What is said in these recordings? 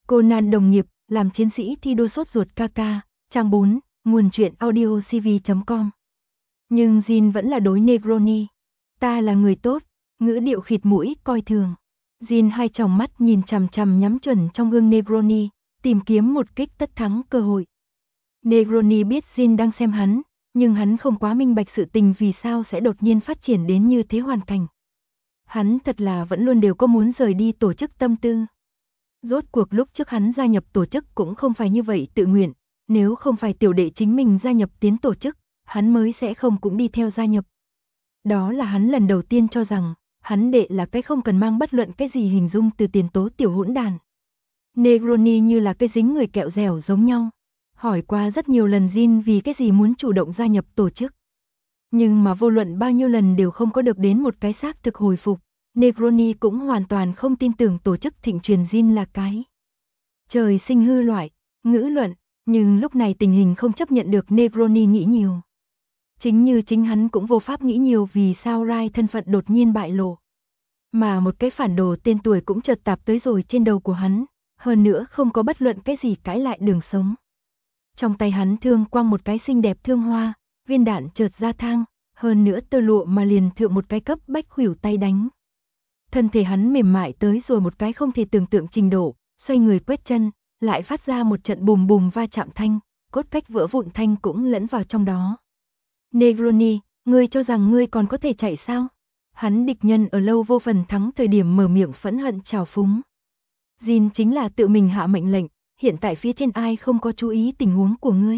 Conan đồng nghiệp, làm chiến sĩ thi đua sốt ruột KK, trang 4, nguồn truyện audio cv.com. Nhưng Jin vẫn là đối Negroni. Ta là người tốt, ngữ điệu khịt mũi, coi thường. Jin hai tròng mắt nhìn chằm chằm nhắm chuẩn trong gương Negroni, tìm kiếm một kích tất thắng cơ hội. Negroni biết Jin đang xem hắn, nhưng hắn không quá minh bạch sự tình vì sao sẽ đột nhiên phát triển đến như thế hoàn cảnh. Hắn thật là vẫn luôn đều có muốn rời đi tổ chức tâm tư. Rốt cuộc lúc trước hắn gia nhập tổ chức cũng không phải như vậy tự nguyện, nếu không phải tiểu đệ chính mình gia nhập tiến tổ chức, hắn mới sẽ không cũng đi theo gia nhập. Đó là hắn lần đầu tiên cho rằng, hắn đệ là cái không cần mang bất luận cái gì hình dung từ tiền tố tiểu hỗn đàn. Negroni như là cái dính người kẹo dẻo giống nhau. Hỏi qua rất nhiều lần Jin vì cái gì muốn chủ động gia nhập tổ chức. Nhưng mà vô luận bao nhiêu lần đều không có được đến một cái xác thực hồi phục. Negroni cũng hoàn toàn không tin tưởng tổ chức thịnh truyền Jin là cái trời sinh hư loại, ngữ luận, nhưng lúc này tình hình không chấp nhận được Negroni nghĩ nhiều. Chính như chính hắn cũng vô pháp nghĩ nhiều vì sao Rai thân phận đột nhiên bại lộ. Mà một cái phản đồ tên tuổi cũng chợt tạp tới rồi trên đầu của hắn, hơn nữa không có bất luận cái gì cãi lại đường sống. Trong tay hắn thương quang một cái xinh đẹp thương hoa, viên đạn chợt ra thang, hơn nữa tơ lụa mà liền thượng một cái cấp bách khuỷu tay đánh. Thân thể hắn mềm mại tới rồi một cái không thể tưởng tượng trình độ, xoay người quét chân, lại phát ra một trận bùm bùm va chạm thanh, cốt cách vỡ vụn thanh cũng lẫn vào trong đó. Negroni, ngươi cho rằng ngươi còn có thể chạy sao? Hắn địch nhân ở lâu vô phần thắng thời điểm mở miệng phẫn hận trào phúng. Jin chính là tự mình hạ mệnh lệnh, hiện tại phía trên ai không có chú ý tình huống của ngươi.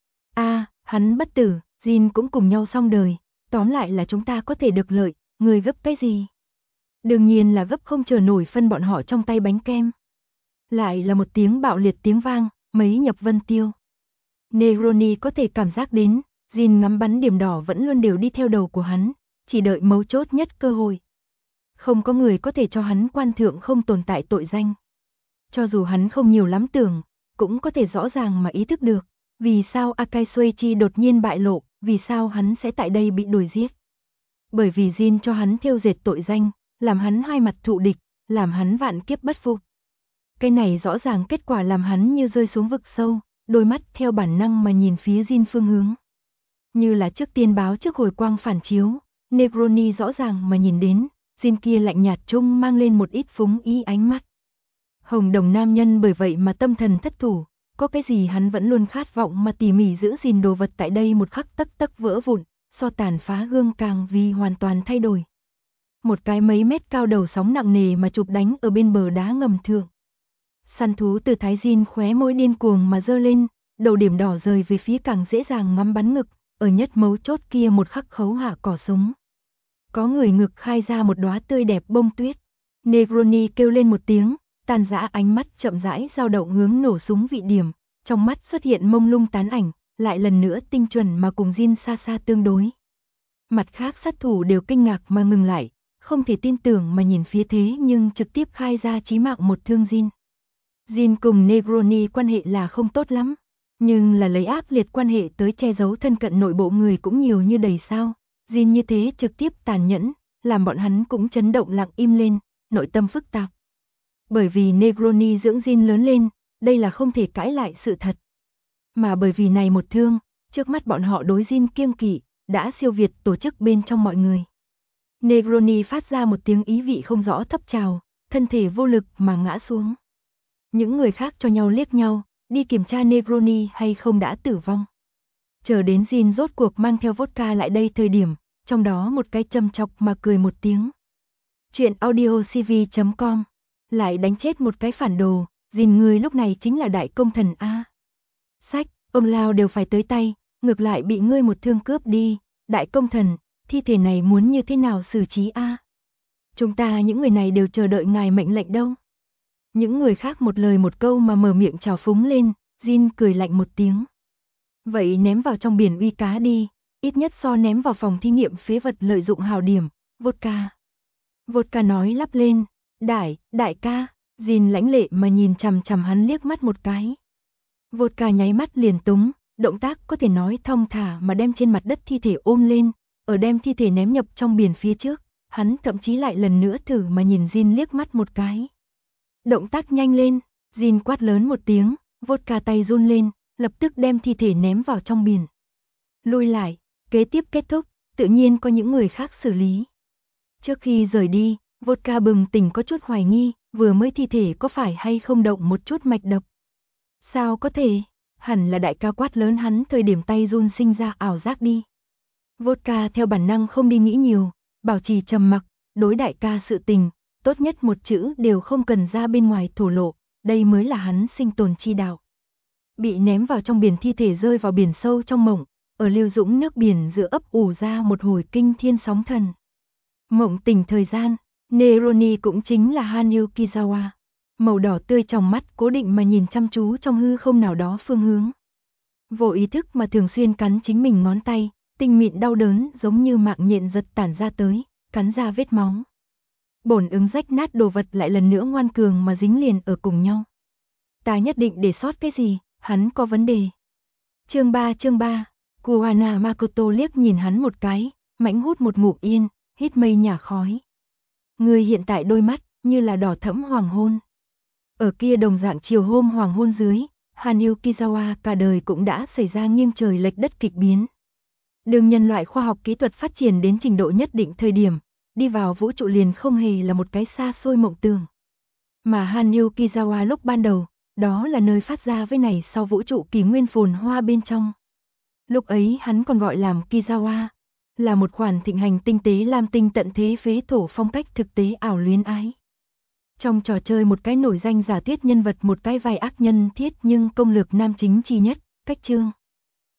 Hắn bất tử, Jin cũng cùng nhau xong đời, tóm lại là chúng ta có thể được lợi, ngươi gấp cái gì? Đương nhiên là gấp không chờ nổi phân bọn họ trong tay bánh kem. Lại là một tiếng bạo liệt tiếng vang, mấy nhập vân tiêu. Negroni có thể cảm giác đến, Jin ngắm bắn điểm đỏ vẫn luôn đều đi theo đầu của hắn, chỉ đợi mấu chốt nhất cơ hội. Không có người có thể cho hắn quan thượng không tồn tại tội danh. Cho dù hắn không nhiều lắm tưởng, cũng có thể rõ ràng mà ý thức được, vì sao Akai Suichi đột nhiên bại lộ, vì sao hắn sẽ tại đây bị đuổi giết. Bởi vì Jin cho hắn thêu dệt tội danh, làm hắn hai mặt thụ địch, làm hắn vạn kiếp bất phục. Cái này rõ ràng kết quả làm hắn như rơi xuống vực sâu, đôi mắt theo bản năng mà nhìn phía Jin phương hướng. Như là trước tiên báo trước hồi quang phản chiếu, Negroni rõ ràng mà nhìn đến, Jin kia lạnh nhạt trung mang lên một ít phúng ý ánh mắt. Hồng đồng nam nhân bởi vậy mà tâm thần thất thủ, có cái gì hắn vẫn luôn khát vọng mà tỉ mỉ giữ gìn đồ vật tại đây một khắc tấc tấc vỡ vụn, so tàn phá gương càng vì hoàn toàn thay đổi. Một cái mấy mét cao đầu sóng nặng nề mà chụp đánh ở bên bờ đá ngầm thượng. Săn thú từ thái Jin khóe môi điên cuồng mà giơ lên, đầu điểm đỏ rời về phía càng dễ dàng ngắm bắn ngực, ở nhất mấu chốt kia một khắc khấu hạ cỏ súng. Có người ngực khai ra một đóa tươi đẹp bông tuyết. Negroni kêu lên một tiếng, tàn dã ánh mắt chậm rãi dao động hướng nổ súng vị điểm, trong mắt xuất hiện mông lung tán ảnh, lại lần nữa tinh chuẩn mà cùng Jin xa xa tương đối. Mặt khác sát thủ đều kinh ngạc mà ngừng lại, không thể tin tưởng mà nhìn phía thế nhưng trực tiếp khai ra chí mạng một thương Jin. Jin cùng Negroni quan hệ là không tốt lắm, nhưng là lấy ác liệt quan hệ tới che giấu thân cận nội bộ người cũng nhiều như đầy sao. Jin như thế trực tiếp tàn nhẫn, làm bọn hắn cũng chấn động lặng im lên, nội tâm phức tạp. Bởi vì Negroni dưỡng Jin lớn lên, đây là không thể cãi lại sự thật. Mà bởi vì này một thương, trước mắt bọn họ đối Jin kiêng kỵ, đã siêu việt tổ chức bên trong mọi người. Negroni phát ra một tiếng ý vị không rõ thấp trào, thân thể vô lực mà ngã xuống. Những người khác cho nhau liếc nhau, đi kiểm tra Negroni hay không đã tử vong. Chờ đến Jin rốt cuộc mang theo vodka lại đây thời điểm, trong đó một cái châm chọc mà cười một tiếng. Chuyện audio cv.com, lại đánh chết một cái phản đồ, Jin người lúc này chính là đại công thần A. Sách, ông lao đều phải tới tay, ngược lại bị ngươi một thương cướp đi, đại công thần, thi thể này muốn như thế nào xử trí A. Chúng ta những người này đều chờ đợi ngài mệnh lệnh đâu. Những người khác một lời một câu mà mở miệng chào phúng lên, Jin cười lạnh một tiếng. Vậy ném vào trong biển uy cá đi, ít nhất so ném vào phòng thí nghiệm phế vật lợi dụng hào điểm, vodka. Vodka nói lắp lên, đại ca, Jin lãnh lệ mà nhìn chằm chằm hắn liếc mắt một cái. Vodka nháy mắt liền túng, động tác có thể nói thong thả mà đem trên mặt đất thi thể ôm lên, ở đem thi thể ném nhập trong biển phía trước, hắn thậm chí lại lần nữa thử mà nhìn Jin liếc mắt một cái. Động tác nhanh lên, Jin quát lớn một tiếng, vodka tay run lên, lập tức đem thi thể ném vào trong biển. Lui lại, kế tiếp kết thúc, tự nhiên có những người khác xử lý. Trước khi rời đi, vodka bừng tỉnh có chút hoài nghi, vừa mới thi thể có phải hay không động một chút mạch đập. Sao có thể, hẳn là đại ca quát lớn hắn thời điểm tay run sinh ra ảo giác đi. Vodka theo bản năng không đi nghĩ nhiều, bảo trì trầm mặc, đối đại ca sự tình, tốt nhất một chữ đều không cần ra bên ngoài thổ lộ, đây mới là hắn sinh tồn chi đạo. Bị ném vào trong biển thi thể rơi vào biển sâu trong mộng, ở lưu dũng nước biển giữa ấp ủ ra một hồi kinh thiên sóng thần. Mộng tỉnh thời gian, Neroni cũng chính là Hanyu Kizawa. Màu đỏ tươi trong mắt cố định mà nhìn chăm chú trong hư không nào đó phương hướng. Vô ý thức mà thường xuyên cắn chính mình ngón tay, tinh mịn đau đớn giống như mạng nhện giật tản ra tới, cắn ra vết máu. Bổn ứng rách nát đồ vật lại lần nữa ngoan cường mà dính liền ở cùng nhau. Ta nhất định để sót cái gì, hắn có vấn đề. Chương 3 Kuwana Makoto liếc nhìn hắn một cái, mãnh hút một ngụm yên, hít mây nhả khói. Người hiện tại đôi mắt, như là đỏ thẫm hoàng hôn. Ở kia đồng dạng chiều hôm hoàng hôn dưới, Hanyu Kizawa cả đời cũng đã xảy ra nghiêng trời lệch đất kịch biến. Đường nhân loại khoa học kỹ thuật phát triển đến trình độ nhất định thời điểm, đi vào vũ trụ liền không hề là một cái xa xôi mộng tưởng. Mà Hanyu Kizawa lúc ban đầu, đó là nơi phát ra với này sau vũ trụ kỷ nguyên phồn hoa bên trong. Lúc ấy hắn còn gọi làm Kizawa, là một khoản thịnh hành tinh tế lam tinh tận thế phế thổ phong cách thực tế ảo luyến ái. Trong trò chơi một cái nổi danh giả thuyết nhân vật một cái vai ác nhân thiết nhưng công lược nam chính chi nhất, cách chương.